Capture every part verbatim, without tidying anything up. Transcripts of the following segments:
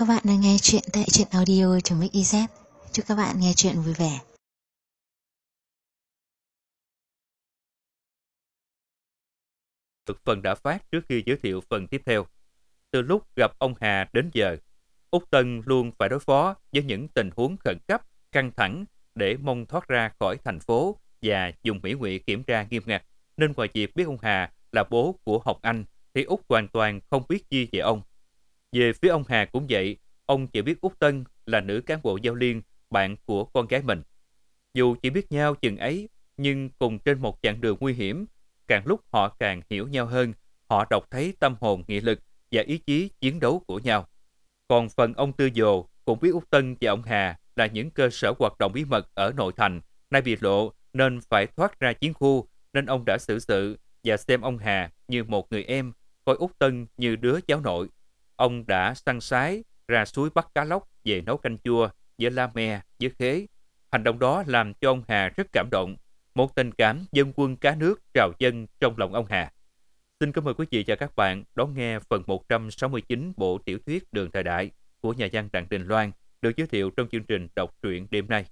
Các bạn đang nghe chuyện tại truyện audio.mix.iz. Chúc các bạn nghe chuyện vui vẻ. Phần đã phát trước khi giới thiệu phần tiếp theo. Từ lúc gặp ông Hà đến giờ, Út Tân luôn phải đối phó với những tình huống khẩn cấp, căng thẳng để mong thoát ra khỏi thành phố và dùng mỹ ngụy kiểm tra nghiêm ngặt. Nên ngoài việc biết ông Hà là bố của Hồng Anh thì Út hoàn toàn không biết gì về ông. Về phía ông Hà cũng vậy, ông chỉ biết Út Tân là nữ cán bộ giao liên, bạn của con gái mình. Dù chỉ biết nhau chừng ấy, nhưng cùng trên một chặng đường nguy hiểm, càng lúc họ càng hiểu nhau hơn, họ đọc thấy tâm hồn, nghị lực và ý chí chiến đấu của nhau. Còn phần ông Tư Dồ cũng biết Út Tân và ông Hà là những cơ sở hoạt động bí mật ở nội thành, nay bị lộ nên phải thoát ra chiến khu, nên ông đã xử sự và xem ông Hà như một người em, coi Út Tân như đứa cháu nội. Ông đã săn sái ra suối bắt cá lóc về nấu canh chua với la me, với khế. Hành động đó làm cho ông Hà rất cảm động. Một tình cảm dân quân cá nước trào dâng trong lòng ông Hà. Xin cảm ơn quý vị và các bạn đón nghe phần một trăm sáu mươi chín bộ tiểu thuyết Đường Thời Đại của nhà văn Đặng Đình Loan được giới thiệu trong chương trình đọc truyện đêm nay.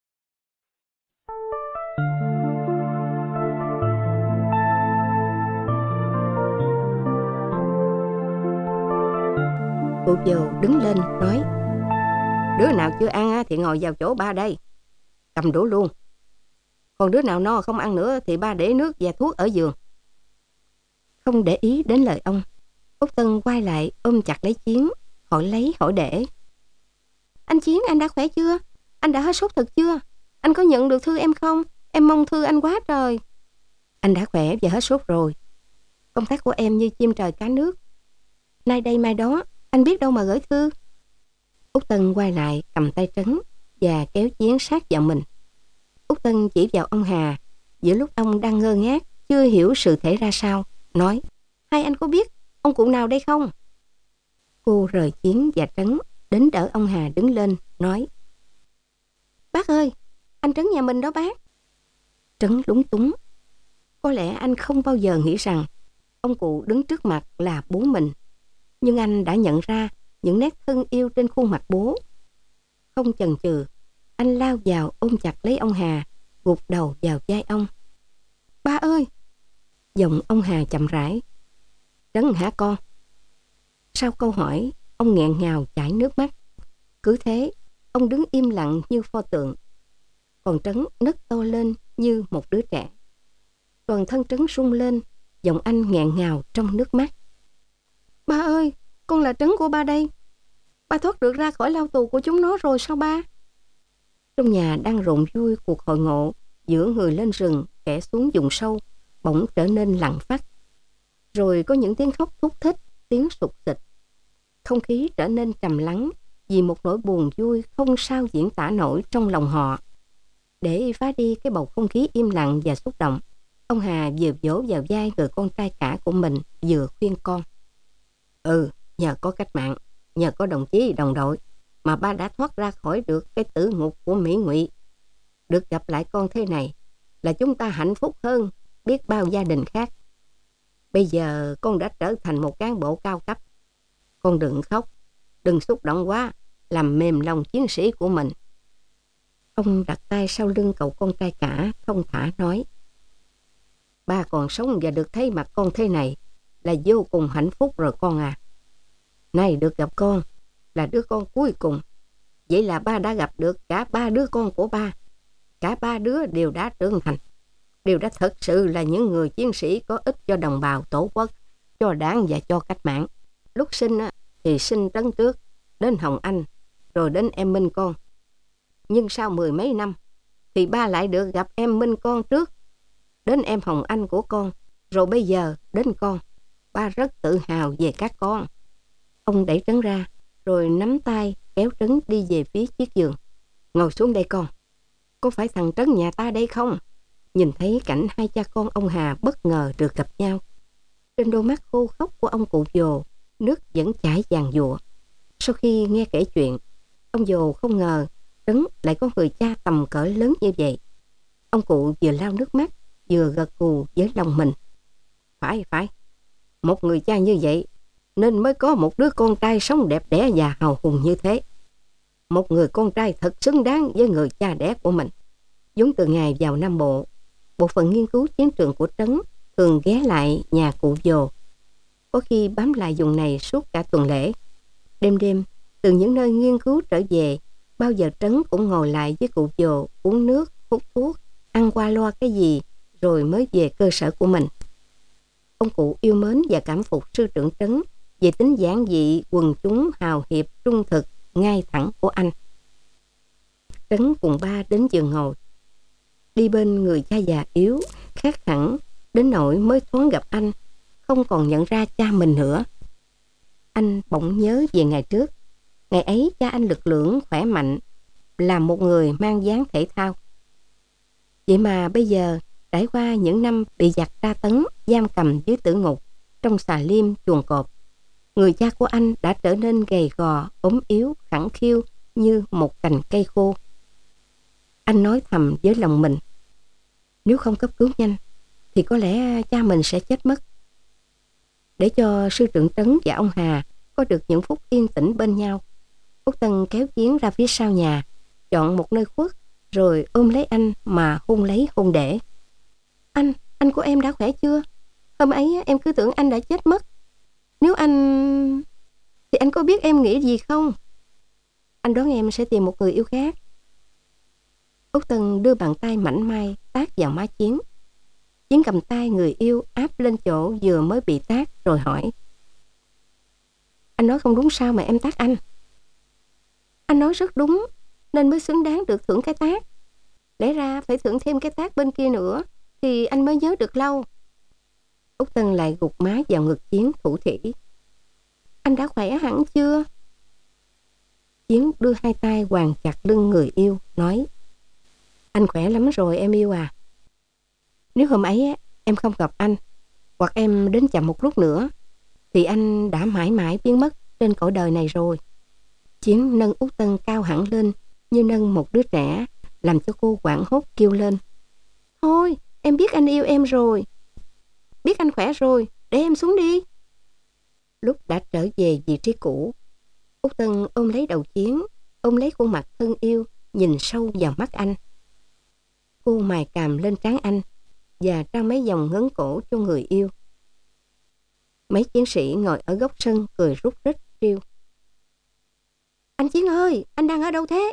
Cụ Dồ đứng lên nói: Đứa nào chưa ăn thì ngồi vào chỗ ba đây, cầm đũa luôn. Còn đứa nào no không ăn nữa thì ba để nước và thuốc ở giường. Không để ý đến lời ông, Út Tân quay lại ôm chặt lấy Chiến, hỏi lấy hỏi để: Anh Chiến, anh đã khỏe chưa? Anh đã hết sốt thật chưa? Anh có nhận được thư em không? Em mong thư anh quá trời. Anh đã khỏe và hết sốt rồi. Công tác của em như chim trời cá nước. Nay đây mai đó, anh biết đâu mà gửi thư. Út Tân quay lại cầm tay Trấn và kéo Chiến sát vào mình. Út Tân chỉ vào ông Hà giữa lúc ông đang ngơ ngác, chưa hiểu sự thể ra sao, nói: Hai anh có biết ông cụ nào đây không? Cô rời Chiến và Trấn đến đỡ ông Hà đứng lên, nói: Bác ơi, anh Trấn nhà mình đó bác. Trấn lúng túng. Có lẽ anh không bao giờ nghĩ rằng ông cụ đứng trước mặt là bố mình, nhưng anh đã nhận ra những nét thân yêu trên khuôn mặt bố. Không chần chừ, anh lao vào ôm chặt lấy ông Hà, gục đầu vào vai ông. Ba ơi! Giọng ông Hà chậm rãi. Trấn hả con? Sau câu hỏi, ông nghẹn ngào chảy nước mắt. Cứ thế, ông đứng im lặng như pho tượng. Còn Trấn nấc to lên như một đứa trẻ. Toàn thân Trấn rung lên, giọng anh nghẹn ngào trong nước mắt. Ba ơi! Con là Trấn của ba đây. Ba thoát được ra khỏi lao tù của chúng nó rồi sao ba? Trong nhà đang rộn vui cuộc hội ngộ giữa người lên rừng, kẻ xuống vùng sâu, bỗng trở nên lặng phắt. Rồi có những tiếng khóc thút thít, tiếng sụt xịt. Không khí trở nên trầm lắng vì một nỗi buồn vui không sao diễn tả nổi trong lòng họ. Để phá đi cái bầu không khí im lặng và xúc động, ông Hà vừa vỗ vào vai người con trai cả của mình, vừa khuyên con. Ừ, nhờ có cách mạng, nhờ có đồng chí đồng đội mà ba đã thoát ra khỏi được cái tử ngục của Mỹ Ngụy. Được gặp lại con thế này là chúng ta hạnh phúc hơn biết bao gia đình khác. Bây giờ con đã trở thành một cán bộ cao cấp. Con đừng khóc, đừng xúc động quá, làm mềm lòng chiến sĩ của mình. Ông đặt tay sau lưng cậu con trai cả, thông thả nói: Ba còn sống và được thấy mặt con thế này là vô cùng hạnh phúc rồi con à. Nay được gặp con là đứa con cuối cùng. Vậy là ba đã gặp được cả ba đứa con của ba. Cả ba đứa đều đã trưởng thành, đều đã thật sự là những người chiến sĩ có ích cho đồng bào tổ quốc, cho đảng và cho cách mạng. Lúc sinh thì sinh Trấn trước, đến Hồng Anh, rồi đến em Minh con. Nhưng sau mười mấy năm thì ba lại được gặp em Minh con trước, đến em Hồng Anh của con, rồi bây giờ đến con. Ba rất tự hào về các con. Ông đẩy Trấn ra, rồi nắm tay kéo Trấn đi về phía chiếc giường. Ngồi xuống đây con. Có phải thằng Trấn nhà ta đây không? Nhìn thấy cảnh hai cha con ông Hà bất ngờ được gặp nhau. Trên đôi mắt khô khốc của ông cụ Dồ, nước vẫn chảy vàng dụa. Sau khi nghe kể chuyện, ông Dồ không ngờ Trấn lại có người cha tầm cỡ lớn như vậy. Ông cụ vừa lau nước mắt, vừa gật gù với lòng mình. Phải, phải. Một người cha như vậy nên mới có một đứa con trai sống đẹp đẽ và hào hùng như thế. Một người con trai thật xứng đáng với người cha đẻ của mình. Vốn từ ngày vào Nam Bộ, bộ phận nghiên cứu chiến trường của trấn thường ghé lại nhà cụ Dồ. Có khi bám lại vùng này suốt cả tuần lễ. Đêm đêm, từ những nơi nghiên cứu trở về, bao giờ trấn cũng ngồi lại với cụ Dồ, uống nước, hút thuốc, ăn qua loa cái gì, rồi mới về cơ sở của mình. Ông cụ yêu mến và cảm phục sư trưởng trấn về tính giản dị, quần chúng, hào hiệp, trung thực, ngay thẳng của anh. Trấn cùng ba đến giường ngồi. Đi bên người cha già yếu, khác hẳn, đến nỗi mới thoáng gặp anh, không còn nhận ra cha mình nữa. Anh bỗng nhớ về ngày trước. Ngày ấy cha anh lực lưỡng, khỏe mạnh, là một người mang dáng thể thao. Vậy mà bây giờ, trải qua những năm bị giặc tra tấn, giam cầm dưới tử ngục, trong xà liêm, chuồng cọp, người cha của anh đã trở nên gầy gò, ốm yếu, khẳng khiu như một cành cây khô. Anh nói thầm với lòng mình, nếu không cấp cứu nhanh, thì có lẽ cha mình sẽ chết mất. Để cho sư trưởng trấn và ông Hà có được những phút yên tĩnh bên nhau, Út Tân kéo Chiến ra phía sau nhà, chọn một nơi khuất, rồi ôm lấy anh mà hôn lấy hôn để. Anh, anh của em đã khỏe chưa? Hôm ấy em cứ tưởng anh đã chết mất. Nếu anh... thì anh có biết em nghĩ gì không? Anh đoán em sẽ tìm một người yêu khác. Út Tân đưa bàn tay mảnh mai tát vào má Chiến. Chiến cầm tay người yêu áp lên chỗ vừa mới bị tát rồi hỏi, anh nói không đúng sao mà em tát anh? Anh nói rất đúng, nên mới xứng đáng được thưởng cái tát. Lẽ ra phải thưởng thêm cái tát bên kia nữa, thì anh mới nhớ được lâu. Út Tân lại gục má vào ngực Chiến thủ thỉ, anh đã khỏe hẳn chưa? Chiến đưa hai tay quàng chặt lưng người yêu, nói, anh khỏe lắm rồi em yêu à. Nếu hôm ấy em không gặp anh, hoặc em đến chậm một lúc nữa, thì anh đã mãi mãi biến mất trên cõi đời này rồi. Chiến nâng Út Tân cao hẳn lên như nâng một đứa trẻ, làm cho cô hoảng hốt kêu lên, thôi em biết anh yêu em rồi, biết anh khỏe rồi, để em xuống đi. Lúc đã trở về vị trí cũ, Út Tân ôm lấy đầu Chiến, ôm lấy khuôn mặt thân yêu, nhìn sâu vào mắt anh. Cô mài cằm lên trán anh và trao mấy vòng ngấn cổ cho người yêu. Mấy chiến sĩ ngồi ở góc sân cười rút rít kêu, anh Chiến ơi, anh đang ở đâu thế?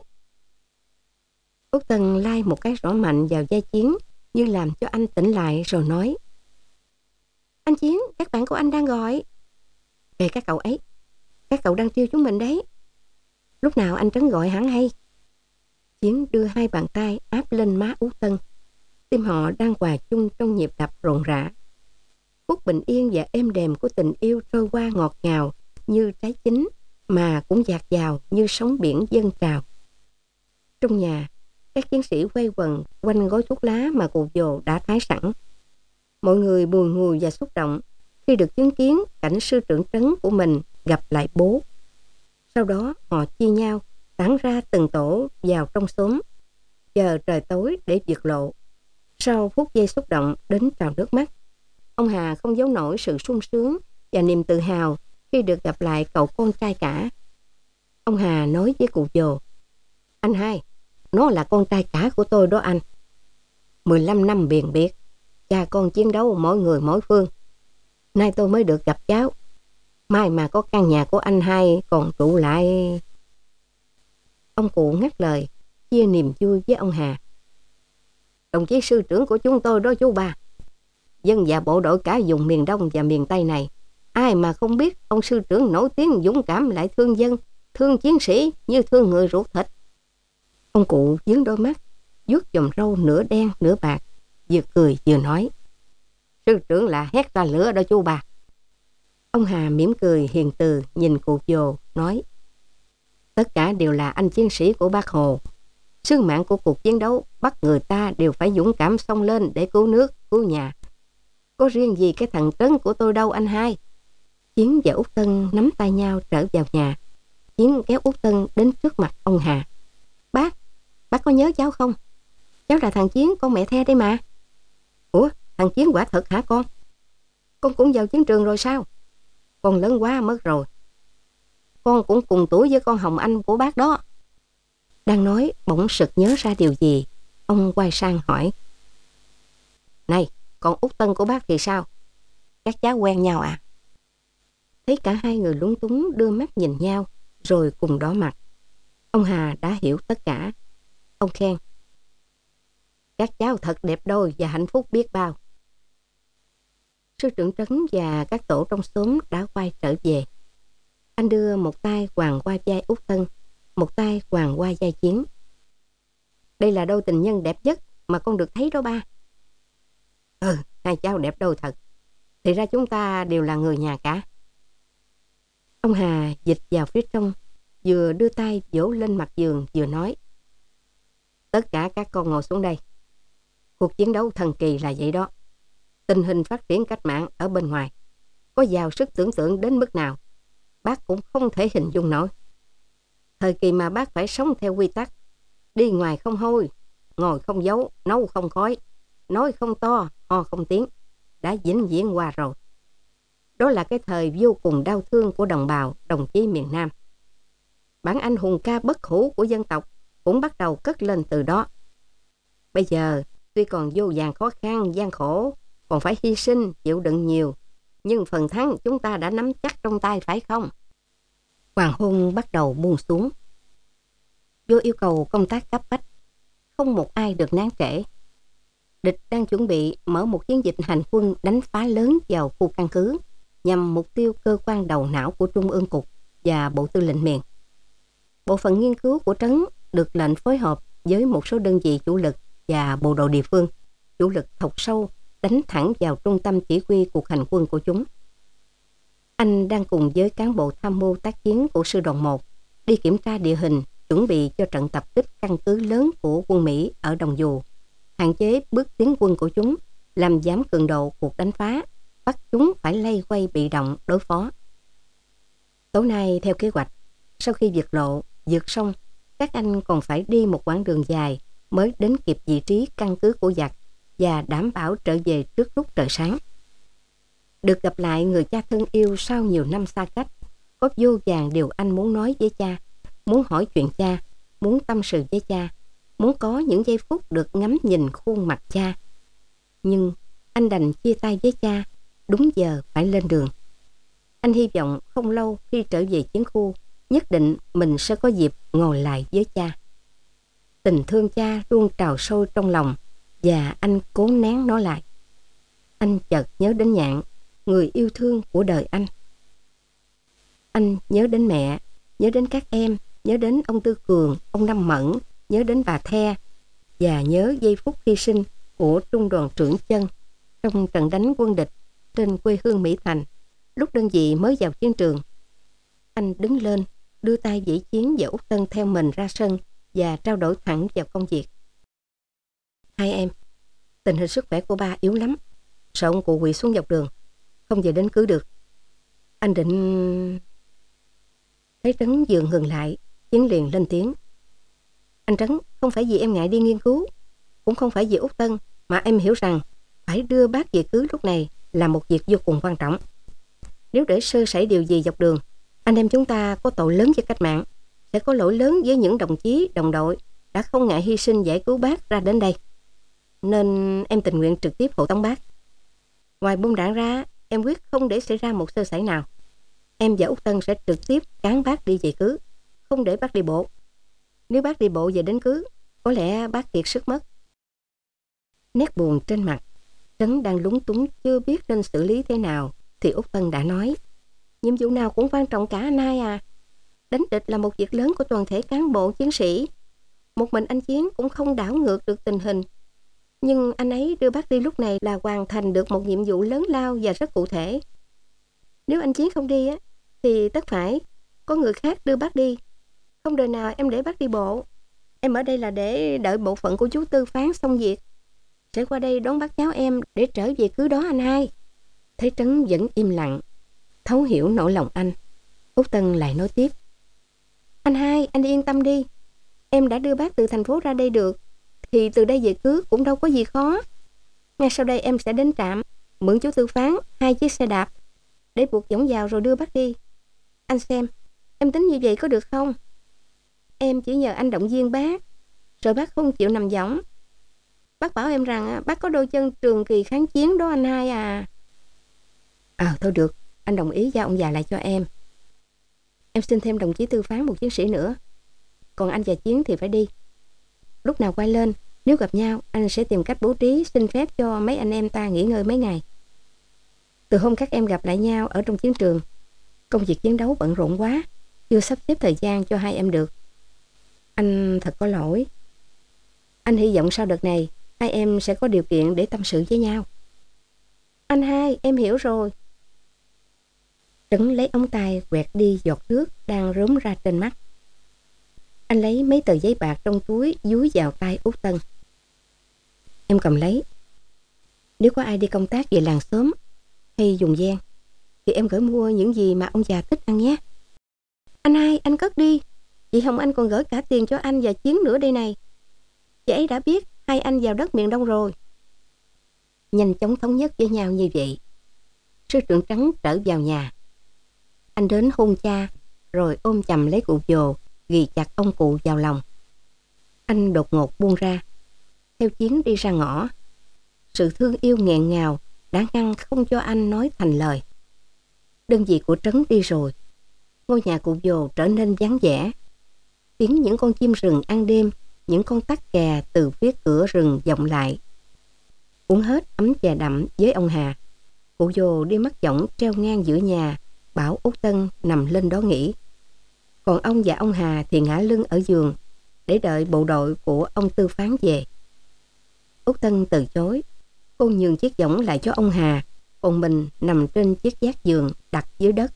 Út Tân lai một cái rõ mạnh vào vai Chiến, như làm cho anh tỉnh lại rồi nói, anh Chiến, các bạn của anh đang gọi. Kệ các cậu ấy, các cậu đang trêu chúng mình đấy. Lúc nào anh Trấn gọi hẳn hay. Chiến đưa hai bàn tay áp lên má Út Tân. Tim họ đang hòa chung trong nhịp đập rộn rã. Phút bình yên và êm đềm của tình yêu trôi qua ngọt ngào như trái chín, mà cũng dạt dào như sóng biển dâng trào. Trong nhà, các chiến sĩ quay quần quanh gói thuốc lá mà cụ Dồ đã thái sẵn. Mọi người bùi ngùi và xúc động khi được chứng kiến cảnh sư trưởng trấn của mình gặp lại bố. Sau đó họ chia nhau tản ra từng tổ vào trong xóm, chờ trời tối để vượt lộ. Sau phút giây xúc động đến trào nước mắt, ông Hà không giấu nổi sự sung sướng và niềm tự hào khi được gặp lại cậu con trai cả. Ông Hà nói với cụ Dồ, anh hai, nó là con trai cả của tôi đó anh. mười lăm năm biền biệt, cha con chiến đấu mỗi người mỗi phương. Nay tôi mới được gặp cháu. Mai mà có căn nhà của anh hai còn trụ lại. Ông cụ ngắt lời, chia niềm vui với ông Hà. Đồng chí sư trưởng của chúng tôi đó chú ba. Dân và bộ đội cả vùng miền Đông và miền Tây này, ai mà không biết ông sư trưởng nổi tiếng dũng cảm lại thương dân, thương chiến sĩ như thương người ruột thịt. Ông cụ nhướng đôi mắt, vuốt chòm râu nửa đen nửa bạc, vừa cười vừa nói, sư trưởng là hét ra lửa đó chú ba. Ông Hà mỉm cười hiền từ nhìn cụ Dồ nói, tất cả đều là anh chiến sĩ của Bác Hồ. Sứ mạng của cuộc chiến đấu bắt người ta đều phải dũng cảm xông lên để cứu nước, cứu nhà. Có riêng gì cái thằng Trấn của tôi đâu anh hai. Chiến và Út Tân nắm tay nhau trở vào nhà. Chiến kéo Út Tân đến trước mặt ông Hà. Bác, bác có nhớ cháu không? Cháu là thằng Chiến, con mẹ The đây mà. Ủa, thằng Chiến quả thật hả con? Con cũng vào chiến trường rồi sao? con lớn quá mất rồi. Con cũng cùng tuổi với con Hồng Anh của bác đó. Đang nói bỗng sực nhớ ra điều gì. Ông quay sang hỏi. Này, còn Út Tân của bác thì sao? Các cháu quen nhau à? Thấy cả hai người lúng túng đưa mắt nhìn nhau, rồi cùng đỏ mặt. Ông Hà đã hiểu tất cả. Ông khen. Các cháu thật đẹp đôi và hạnh phúc biết bao. Sư trưởng trấn và các tổ trong xóm đã quay trở về. Anh đưa một tay quàng qua vai Út Tân, một tay quàng qua vai Chiến. Đây là đôi tình nhân đẹp nhất mà con được thấy đó ba. Ừ, hai cháu đẹp đôi thật. Thì ra chúng ta đều là người nhà cả. Ông Hà dịch vào phía trong, vừa đưa tay vỗ lên mặt giường vừa nói. Tất cả các con ngồi xuống đây. Cuộc chiến đấu thần kỳ là vậy đó. Tình hình phát triển cách mạng ở bên ngoài có giàu sức tưởng tượng đến mức nào, bác cũng không thể hình dung nổi. Thời kỳ mà bác phải sống theo quy tắc, đi ngoài không hôi, ngồi không giấu, nấu không khói, nói không to, ho không tiếng, đã vĩnh viễn qua rồi. Đó là cái thời vô cùng đau thương của đồng bào, đồng chí miền Nam. Bản anh hùng ca bất hủ của dân tộc cũng bắt đầu cất lên từ đó. Bây giờ, tuy còn vô vàn khó khăn, gian khổ, còn phải hy sinh, chịu đựng nhiều, nhưng phần thắng chúng ta đã nắm chắc trong tay phải không? Hoàng hôn bắt đầu buông xuống. Vô yêu cầu công tác cấp bách, không một ai được nán trễ. Địch đang chuẩn bị mở một chiến dịch hành quân đánh phá lớn vào khu căn cứ, nhằm mục tiêu cơ quan đầu não của Trung ương Cục và Bộ Tư lệnh miền. Bộ phận nghiên cứu của trấn được lệnh phối hợp với một số đơn vị chủ lực và bộ đội địa phương, chủ lực thọc sâu, đánh thẳng vào trung tâm chỉ huy cuộc hành quân của chúng. Anh đang cùng với cán bộ tham mưu tác chiến của sư đoàn một đi kiểm tra địa hình, chuẩn bị cho trận tập kích căn cứ lớn của quân Mỹ ở Đồng Dù, hạn chế bước tiến quân của chúng, làm giảm cường độ cuộc đánh phá, bắt chúng phải lay quay bị động đối phó. Tối nay theo kế hoạch, sau khi vượt lộ, vượt sông, các anh còn phải đi một quãng đường dài mới đến kịp vị trí căn cứ của giặc và đảm bảo trở về trước lúc trời sáng. Được gặp lại người cha thân yêu sau nhiều năm xa cách, có vô vàn điều anh muốn nói với cha, muốn hỏi chuyện cha, muốn tâm sự với cha, muốn có những giây phút được ngắm nhìn khuôn mặt cha. Nhưng anh đành chia tay với cha, đúng giờ phải lên đường. Anh hy vọng không lâu khi trở về chiến khu, nhất định mình sẽ có dịp ngồi lại với cha. Tình thương cha luôn trào sôi trong lòng và anh cố nén nó lại. Anh chợt nhớ đến Nhạn, người yêu thương của đời anh. Anh nhớ đến mẹ, nhớ đến các em, nhớ đến ông Tư Cường, ông Năm Mẫn, nhớ đến bà The và nhớ giây phút hy sinh của trung đoàn trưởng Chân trong trận đánh quân địch trên quê hương Mỹ Thành lúc đơn vị mới vào chiến trường. Anh đứng lên, đưa tay Vĩ Chiến và Út Tân theo mình ra sân và trao đổi thẳng vào công việc. Hai em, tình hình sức khỏe của ba yếu lắm, sợ ông cụ quỵ xuống dọc đường, không về đến cứ được. Anh định... Thấy Trấn vừa ngừng lại, Chiến liền lên tiếng. Anh Trấn, không phải vì em ngại đi nghiên cứu, cũng không phải vì Út Tân, mà em hiểu rằng phải đưa bác về cứ lúc này là một việc vô cùng quan trọng. Nếu để sơ sẩy điều gì dọc đường, anh em chúng ta có tội lớn cho cách mạng, sẽ có lỗi lớn với những đồng chí, đồng đội đã không ngại hy sinh giải cứu bác ra đến đây. Nên em tình nguyện trực tiếp hộ tống bác. Ngoài bom đạn ra, em quyết không để xảy ra một sơ sẩy nào. Em và Út Tân sẽ trực tiếp cán bác đi về cứ, không để bác đi bộ. Nếu bác đi bộ về đến cứ, có lẽ bác kiệt sức mất. Nét buồn trên mặt, Trấn đang lúng túng chưa biết nên xử lý thế nào, thì Út Tân đã nói. Nhiệm vụ nào cũng quan trọng cả anh hai à. Đánh địch là một việc lớn của toàn thể cán bộ chiến sĩ. Một mình anh Chiến cũng không đảo ngược được tình hình. Nhưng anh ấy đưa bác đi lúc này là hoàn thành được một nhiệm vụ lớn lao và rất cụ thể. Nếu anh Chiến không đi á, thì tất phải có người khác đưa bác đi. Không đời nào em để bác đi bộ. Em ở đây là để đợi bộ phận của chú Tư phán xong việc, sẽ qua đây đón bác cháu em để trở về cứ đó anh hai. Thấy Trấn vẫn im lặng, thấu hiểu nỗi lòng anh, Út Tân lại nói tiếp. Anh hai, anh yên tâm đi. Em đã đưa bác từ thành phố ra đây được, thì từ đây về cứ cũng đâu có gì khó. Ngay sau đây em sẽ đến trạm, mượn chú Tư phán hai chiếc xe đạp, để buộc võng vào rồi đưa bác đi. Anh xem, em tính như vậy có được không? Em chỉ nhờ anh động viên bác, rồi bác không chịu nằm võng. Bác bảo em rằng bác có đôi chân trường kỳ kháng chiến đó anh hai à. À thôi được, anh đồng ý giao ông già lại cho em. Em xin thêm đồng chí Tư Phán một chiến sĩ nữa. Còn anh và Chiến thì phải đi. Lúc nào quay lên, nếu gặp nhau, anh sẽ tìm cách bố trí xin phép cho mấy anh em ta nghỉ ngơi mấy ngày. Từ hôm các em gặp lại nhau ở trong chiến trường, công việc chiến đấu bận rộn quá, chưa sắp xếp thời gian cho hai em được. Anh thật có lỗi. Anh hy vọng sau đợt này, hai em sẽ có điều kiện để tâm sự với nhau. Anh hai, em hiểu rồi. Trấn lấy ống tay quẹt đi giọt nước đang rớm ra trên mắt. Anh lấy mấy tờ giấy bạc trong túi dúi vào tay Út Tân. Em cầm lấy. Nếu có ai đi công tác về làng xóm hay vùng ven thì em gửi mua những gì mà ông già thích ăn nhé. Anh hai, anh cất đi. Chị Hồng Anh còn gửi cả tiền cho anh và Chiến nữa đây này. Chị ấy đã biết hai anh vào đất miền Đông rồi. Nhanh chóng thống nhất với nhau như vậy, sư trưởng Trắng trở vào nhà. Anh đến hôn cha, rồi ôm chầm lấy cụ Dồ, ghì chặt ông cụ vào lòng. Anh đột ngột buông ra, theo Chiến đi ra ngõ. Sự thương yêu nghẹn ngào đã ngăn không cho anh nói thành lời. Đơn vị của Trấn đi rồi, ngôi nhà cụ Dồ trở nên vắng vẻ. Tiếng những con chim rừng ăn đêm, những con tắc kè từ phía cửa rừng vọng lại. Uống hết ấm trà đậm với ông Hà, cụ Dồ đi mắt võng treo ngang giữa nhà, bảo Út Tân nằm lên đó nghỉ. Còn ông và ông Hà thì ngã lưng ở giường để đợi bộ đội của ông Tư Phán về. Út Tân từ chối. Cô nhường chiếc võng lại cho ông Hà, còn mình nằm trên chiếc vác giường đặt dưới đất.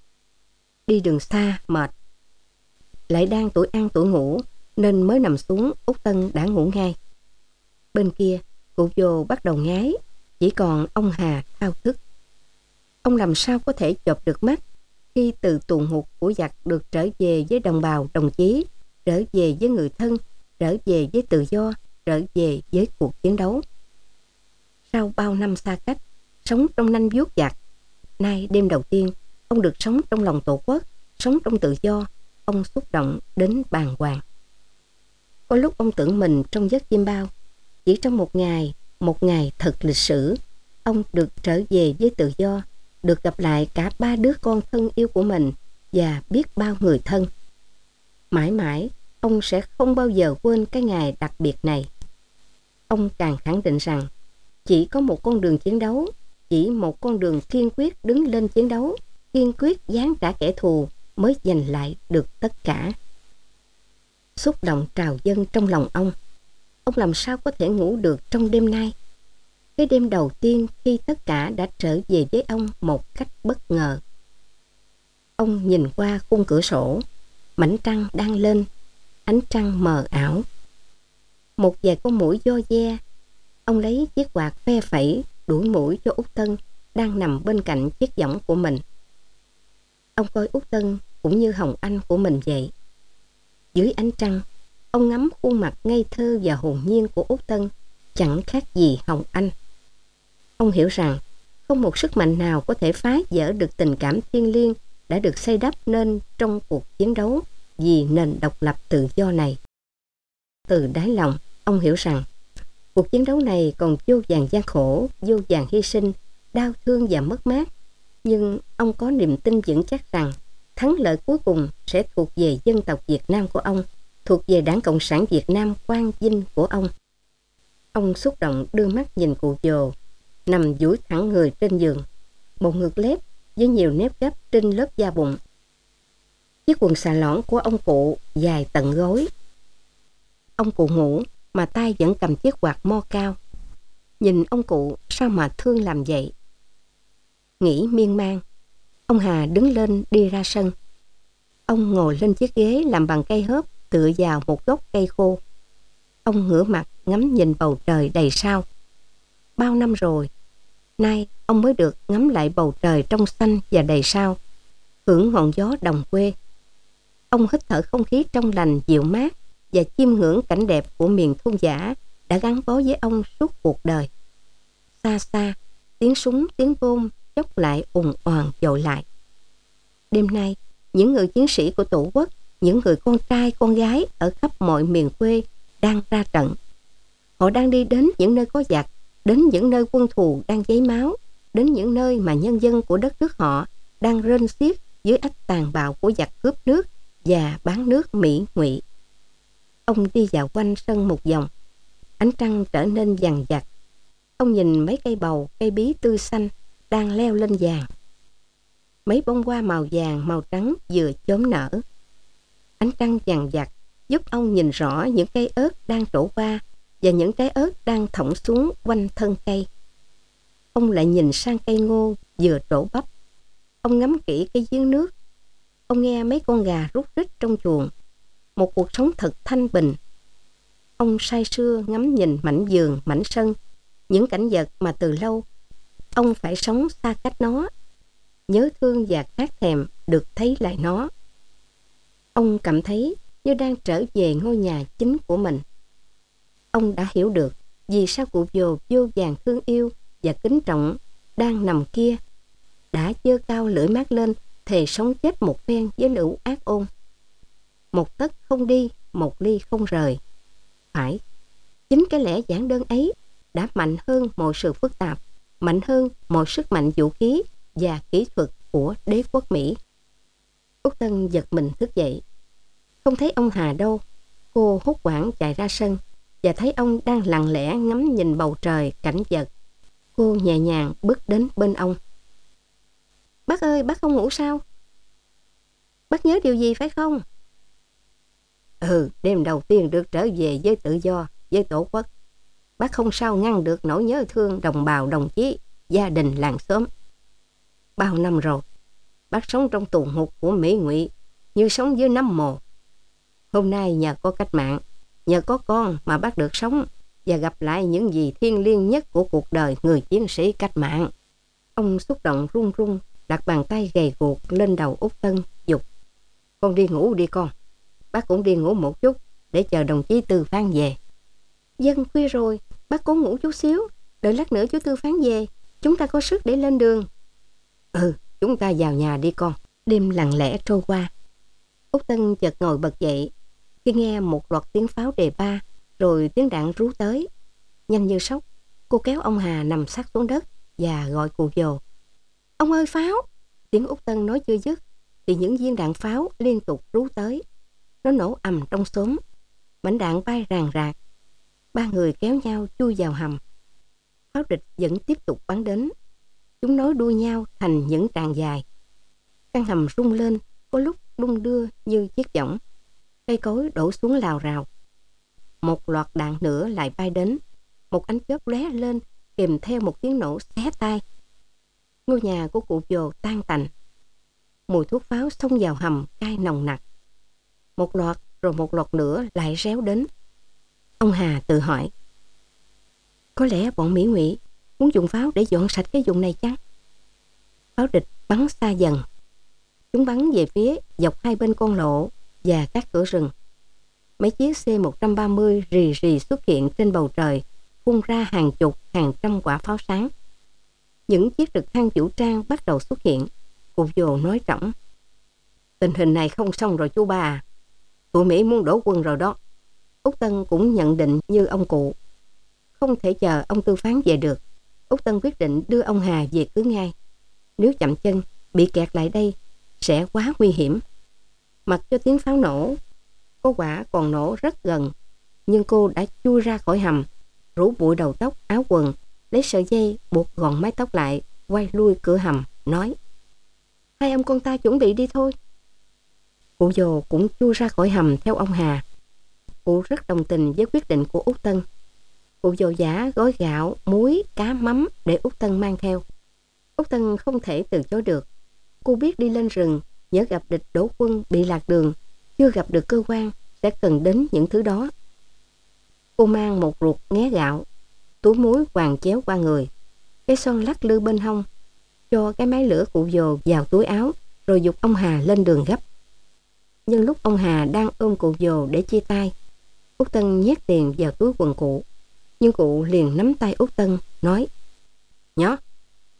Đi đường xa mệt, lại đang tuổi ăn tuổi ngủ, nên mới nằm xuống Út Tân đã ngủ ngay. Bên kia, cụ Dồ bắt đầu ngái, chỉ còn ông Hà thao thức. Ông làm sao có thể chộp được mắt khi từ tuồng hụt của giặc được trở về với đồng bào đồng chí, trở về với người thân, trở về với tự do, trở về với cuộc chiến đấu. Sau bao năm xa cách, sống trong nanh vuốt giặc, nay đêm đầu tiên, ông được sống trong lòng tổ quốc, sống trong tự do. Ông xúc động đến bàng hoàng. Có lúc ông tưởng mình trong giấc chim bao. Chỉ trong một ngày, một ngày thật lịch sử, ông được trở về với tự do, được gặp lại cả ba đứa con thân yêu của mình và biết bao người thân. Mãi mãi, ông sẽ không bao giờ quên cái ngày đặc biệt này. Ông càng khẳng định rằng chỉ có một con đường chiến đấu, chỉ một con đường kiên quyết đứng lên chiến đấu, kiên quyết giáng trả kẻ thù mới giành lại được tất cả. Xúc động trào dâng trong lòng ông. Ông làm sao có thể ngủ được trong đêm nay? Cái đêm đầu tiên khi tất cả đã trở về với ông một cách bất ngờ. Ông nhìn qua khung cửa sổ, mảnh trăng đang lên, ánh trăng mờ ảo. Một vài con muỗi vo ve. Ông lấy chiếc quạt phe phẩy đuổi muỗi cho Út Tân đang nằm bên cạnh chiếc võng của mình. Ông coi Út Tân cũng như Hồng Anh của mình vậy. Dưới ánh trăng, ông ngắm khuôn mặt ngây thơ và hồn nhiên của Út Tân, chẳng khác gì Hồng Anh. Ông hiểu rằng không một sức mạnh nào có thể phá vỡ được tình cảm thiêng liêng đã được xây đắp nên trong cuộc chiến đấu vì nền độc lập tự do này. Từ đáy lòng, ông hiểu rằng cuộc chiến đấu này còn vô vàn gian khổ, vô vàn hy sinh, đau thương và mất mát. Nhưng ông có niềm tin vững chắc rằng thắng lợi cuối cùng sẽ thuộc về dân tộc Việt Nam của ông, thuộc về Đảng Cộng sản Việt Nam quang vinh của ông. Ông xúc động đưa mắt nhìn cụ Dồ, nằm duỗi thẳng người trên giường, một ngực lép với nhiều nếp gấp trên lớp da bụng. Chiếc quần xà lõn của ông cụ dài tận gối. Ông cụ ngủ mà tay vẫn cầm chiếc quạt mo cao. Nhìn ông cụ sao mà thương làm vậy? Nghĩ miên man, ông Hà đứng lên đi ra sân. Ông ngồi lên chiếc ghế làm bằng cây hớp tựa vào một gốc cây khô. Ông ngửa mặt ngắm nhìn bầu trời đầy sao. Bao năm rồi, nay ông mới được ngắm lại bầu trời trong xanh và đầy sao, hưởng ngọn gió đồng quê. Ông hít thở không khí trong lành dịu mát và chiêm ngưỡng cảnh đẹp của miền thôn dã đã gắn bó với ông suốt cuộc đời. Xa xa, tiếng súng, tiếng bom chốc lại ùng oàn dội lại. Đêm nay, những người chiến sĩ của Tổ quốc, những người con trai con gái ở khắp mọi miền quê đang ra trận. Họ đang đi đến những nơi có giặc, đến những nơi quân thù đang giấy máu, đến những nơi mà nhân dân của đất nước họ đang rên xiết dưới ách tàn bạo của giặc cướp nước và bán nước Mỹ ngụy. Ông đi dạo quanh sân một vòng. Ánh trăng trở nên vằn vặt. Ông nhìn mấy cây bầu, cây bí tươi xanh đang leo lên vàng. Mấy bông hoa màu vàng, màu trắng vừa chớm nở. Ánh trăng vằn vặt giúp ông nhìn rõ những cây ớt đang trổ hoa và những trái ớt đang thõng xuống quanh thân cây. Ông lại nhìn sang cây ngô vừa trổ bắp. Ông ngắm kỹ cái giếng nước. Ông nghe mấy con gà rút rít trong chuồng. Một cuộc sống thật thanh bình. Ông say sưa ngắm nhìn mảnh vườn, mảnh sân, những cảnh vật mà từ lâu ông phải sống xa cách nó, nhớ thương và khát thèm được thấy lại nó. Ông cảm thấy như đang trở về ngôi nhà chính của mình. Ông đã hiểu được vì sao cụ Dồ vô vàn thương yêu và kính trọng đang nằm kia, đã giơ cao lưỡi mát lên thề sống chết một phen với lũ ác ôn. Một tấc không đi, một ly không rời. Phải, chính cái lẽ giản đơn ấy đã mạnh hơn mọi sự phức tạp, mạnh hơn mọi sức mạnh vũ khí và kỹ thuật của đế quốc Mỹ. Út Tân giật mình thức dậy. Không thấy ông Hà đâu. Cô hốt hoảng chạy ra sân và thấy ông đang lặng lẽ ngắm nhìn bầu trời, cảnh vật. Cô nhẹ nhàng bước đến bên ông. Bác ơi, bác không ngủ sao? Bác nhớ điều gì phải không? Ừ, đêm đầu tiên được trở về với tự do, với Tổ quốc. Bác không sao ngăn được nỗi nhớ thương đồng bào, đồng chí, gia đình, làng xóm. Bao năm rồi, bác sống trong tù ngục của Mỹ ngụy như sống dưới nấm mồ. Hôm nay nhờ có cách mạng, nhờ có con mà bác được sống và gặp lại những gì thiêng liêng nhất của cuộc đời người chiến sĩ cách mạng. Ông xúc động run run đặt bàn tay gầy guộc lên đầu Út Tân, dục. Con đi ngủ đi con. Bác cũng đi ngủ một chút để chờ đồng chí Tư Phán về. Dân khuya rồi, bác cố ngủ chút xíu, đợi lát nữa chú Tư Phán về, chúng ta có sức để lên đường. Ừ, chúng ta vào nhà đi con. Đêm lặng lẽ trôi qua. Út Tân chợt ngồi bật dậy khi nghe một loạt tiếng pháo đề ba, rồi tiếng đạn rú tới. Nhanh như sóc, cô kéo ông Hà nằm sát xuống đất và gọi cụ Dồ. Ông ơi, pháo! Tiếng Út Tân nói chưa dứt thì những viên đạn pháo liên tục rú tới. Nó nổ ầm trong xóm, mảnh đạn bay ràng rạc. Ba người kéo nhau chui vào hầm. Pháo địch vẫn tiếp tục bắn đến. Chúng nối đuôi nhau thành những tràng dài. Căn hầm rung lên, có lúc đung đưa như chiếc võng. Cây cối đổ xuống lào rào. Một loạt đạn nữa lại bay đến. Một ánh chớp lóe lên kèm theo một tiếng nổ xé tai. Ngôi nhà của cụ Dồ tan tành. Mùi thuốc pháo xông vào hầm cay nồng nặc. Một loạt rồi một loạt nữa lại réo đến. Ông Hà tự hỏi, có lẽ bọn Mỹ ngụy muốn dùng pháo để dọn sạch cái vùng này chăng? Pháo địch bắn xa dần. Chúng bắn về phía dọc hai bên con lộ và các cửa rừng. Mấy chiếc C một ba mươi rì rì xuất hiện trên bầu trời, phun ra hàng chục, hàng trăm quả pháo sáng. Những chiếc trực thăng vũ trang bắt đầu xuất hiện. Cụ Dồ nói trỏng, tình hình này không xong rồi chú ba à. Tụi Mỹ muốn đổ quân rồi đó. Út Tân cũng nhận định như ông cụ. Không thể chờ ông Tư Phán về được. Út Tân quyết định đưa ông Hà về cứ ngay. Nếu chậm chân, bị kẹt lại đây sẽ quá nguy hiểm. Mặc cho tiếng pháo nổ, có quả còn nổ rất gần, nhưng cô đã chui ra khỏi hầm, rủ bụi đầu tóc, áo quần, lấy sợi dây buộc gọn mái tóc lại, quay lui cửa hầm, nói, hai ông con ta chuẩn bị đi thôi. Cụ Dồ cũng chui ra khỏi hầm theo ông Hà. Cụ rất đồng tình với quyết định của Út Tân. Cụ Dồ giả gói gạo, muối, cá, mắm để Út Tân mang theo. Út Tân không thể từ chối được. Cô biết đi lên rừng, nhớ gặp địch đổ quân bị lạc đường, chưa gặp được cơ quan, sẽ cần đến những thứ đó. Cô mang một ruột nghé gạo, túi muối quàng chéo qua người, cái son lắc lư bên hông, cho cái máy lửa cụ Dồ vào túi áo, rồi giục ông Hà lên đường gấp. Nhưng lúc ông Hà đang ôm cụ Dồ để chia tay, Út Tân nhét tiền vào túi quần cụ. Nhưng cụ liền nắm tay Út Tân, nói, nhó,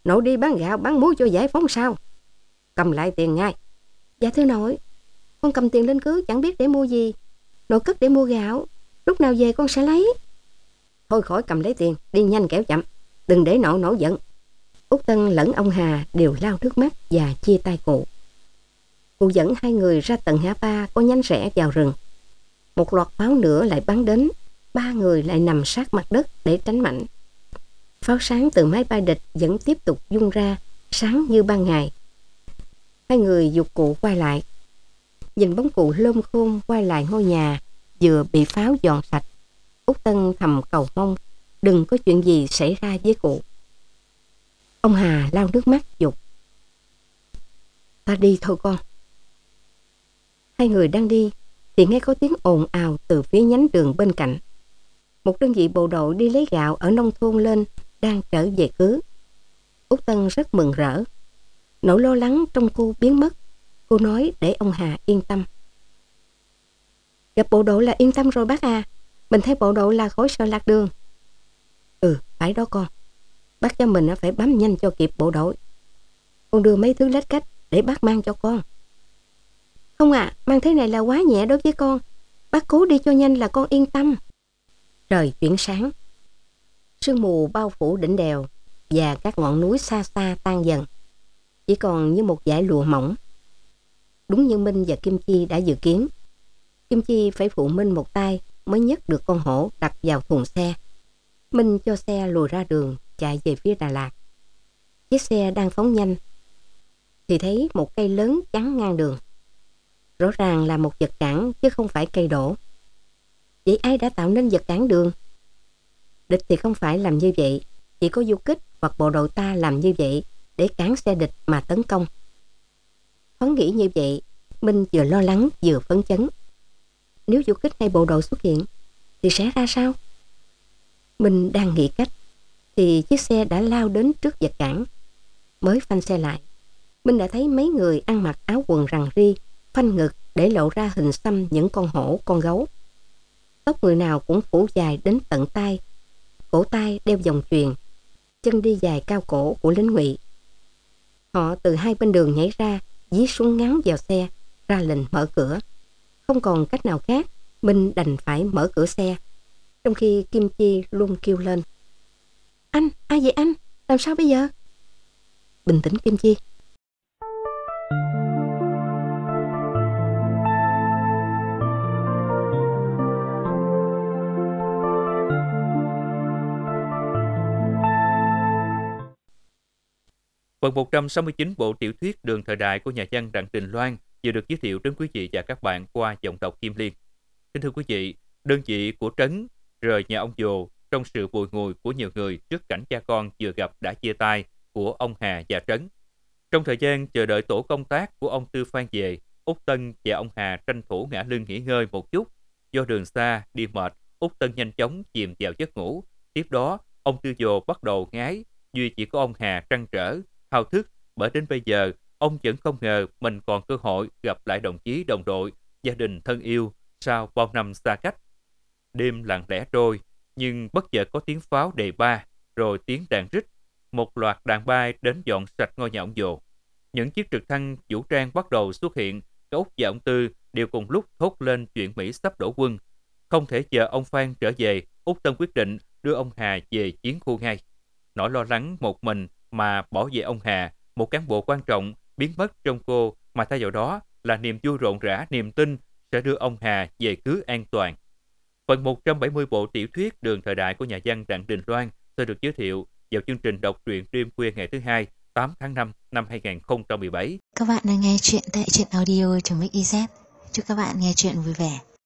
Nội đi bán gạo bán muối cho giải phóng sao? Cầm lại tiền ngay. Dạ thưa nội, con cầm tiền lên cứ chẳng biết để mua gì. Nội cất để mua gạo, lúc nào về con sẽ lấy. Thôi khỏi cầm lấy tiền, đi nhanh kẻo chậm, đừng để nội nổi giận. Út Tân lẫn ông Hà đều lau nước mắt và chia tay cụ. Cụ dẫn hai người ra tận ngã ba có nhánh rẽ vào rừng. Một loạt pháo nữa lại bắn đến, ba người lại nằm sát mặt đất để tránh mạnh. Pháo sáng từ máy bay địch vẫn tiếp tục vung ra, sáng như ban ngày. Hai người giục cụ quay lại. Nhìn bóng cụ lôm khôn quay lại ngôi nhà vừa bị pháo dọn sạch, Út Tân thầm cầu mong đừng có chuyện gì xảy ra với cụ. Ông Hà lau nước mắt giục: Ta đi thôi con. Hai người đang đi thì nghe có tiếng ồn ào từ phía nhánh đường bên cạnh. Một đơn vị bộ đội đi lấy gạo ở nông thôn lên đang trở về cứ. Út Tân rất mừng rỡ. Nỗi lo lắng trong cô biến mất. Cô nói để ông Hà yên tâm. Gặp bộ đội là yên tâm rồi bác à. Mình thấy bộ đội là khỏi sợ lạc đường. Ừ, phải đó con. Bác cho mình phải bám nhanh cho kịp bộ đội. Con đưa mấy thứ lách cách để bác mang cho con. Không ạ, à, mang thế này là quá nhẹ đối với con. Bác cố đi cho nhanh là con yên tâm. Trời chuyển sáng. Sương mù bao phủ đỉnh đèo và các ngọn núi xa xa tan dần. Chỉ còn như một dải lụa mỏng. Đúng như Minh và Kim Chi đã dự kiến. Kim Chi phải phụ Minh một tay mới nhấc được con hổ đặt vào thùng xe. Minh cho xe lùi ra đường chạy về phía Đà Lạt. Chiếc xe đang phóng nhanh thì thấy một cây lớn chắn ngang đường. Rõ ràng là một vật cản chứ không phải cây đổ. Vậy ai đã tạo nên vật cản đường? Địch thì không phải làm như vậy, chỉ có du kích hoặc bộ đội ta làm như vậy để cản xe địch mà tấn công. Thoáng nghĩ như vậy, Minh vừa lo lắng vừa phấn chấn. Nếu du kích hay bộ đội xuất hiện thì sẽ ra sao? Minh đang nghĩ cách thì chiếc xe đã lao đến trước vật cản. Mới phanh xe lại, Minh đã thấy mấy người ăn mặc áo quần rằn ri, phanh ngực để lộ ra hình xăm những con hổ, con gấu. Tóc người nào cũng phủ dài đến tận tai, cổ tay đeo vòng chuyền, chân đi dài cao cổ của lính Ngụy. Họ từ hai bên đường nhảy ra, dí súng ngắn vào xe, ra lệnh mở cửa. Không còn cách nào khác, Minh đành phải mở cửa xe. Trong khi Kim Chi luôn kêu lên: Anh, ai vậy anh? Làm sao bây giờ? Bình tĩnh Kim Chi. Phần một trăm sáu mươi chín bộ tiểu thuyết Đường Thời Đại của nhà văn Đặng Đình Loan vừa được giới thiệu đến quý vị và các bạn qua giọng đọc Kim Liên. Kính thưa quý vị, đơn vị của Trấn rời nhà ông Dồ trong sự bùi ngùi của nhiều người trước cảnh cha con vừa gặp đã chia tay của ông Hà và Trấn. Trong thời gian chờ đợi tổ công tác của ông Tư Phan về, Út Tân và ông Hà tranh thủ ngả lưng nghỉ ngơi một chút. Do đường xa, đi mệt, Út Tân nhanh chóng chìm vào giấc ngủ. Tiếp đó, ông Tư Dồ bắt đầu ngái, duy chỉ có ông Hà trăn trở, hao thức, bởi đến bây giờ, ông vẫn không ngờ mình còn cơ hội gặp lại đồng chí đồng đội, gia đình thân yêu sau bao năm xa cách. Đêm lặng lẽ trôi, nhưng bất chợt có tiếng pháo đề ba, rồi tiếng đàn rít. Một loạt đạn bay đến dọn sạch ngôi nhà ông Dồ. Những chiếc trực thăng vũ trang bắt đầu xuất hiện. Út và ông Tư đều cùng lúc thốt lên chuyện Mỹ sắp đổ quân. Không thể chờ ông Phan trở về, Út Tân quyết định đưa ông Hà về chiến khu ngay. Nỗi lo lắng một mình mà bỏ về ông Hà, một cán bộ quan trọng, biến mất trong cô, mà thay vào đó là niềm vui rộn rã, niềm tin sẽ đưa ông Hà về cứ an toàn. Phần một trăm bảy mươi bộ tiểu thuyết Đường Thời Đại của nhà văn Đặng Đình Loan sẽ được giới thiệu vào chương trình đọc truyện đêm khuya ngày thứ hai, tám tháng năm năm hai nghìn không trăm mười bảy. Các bạn đang nghe chuyện tại truyện audio chấm ích i zét. Chúc các bạn nghe chuyện vui vẻ.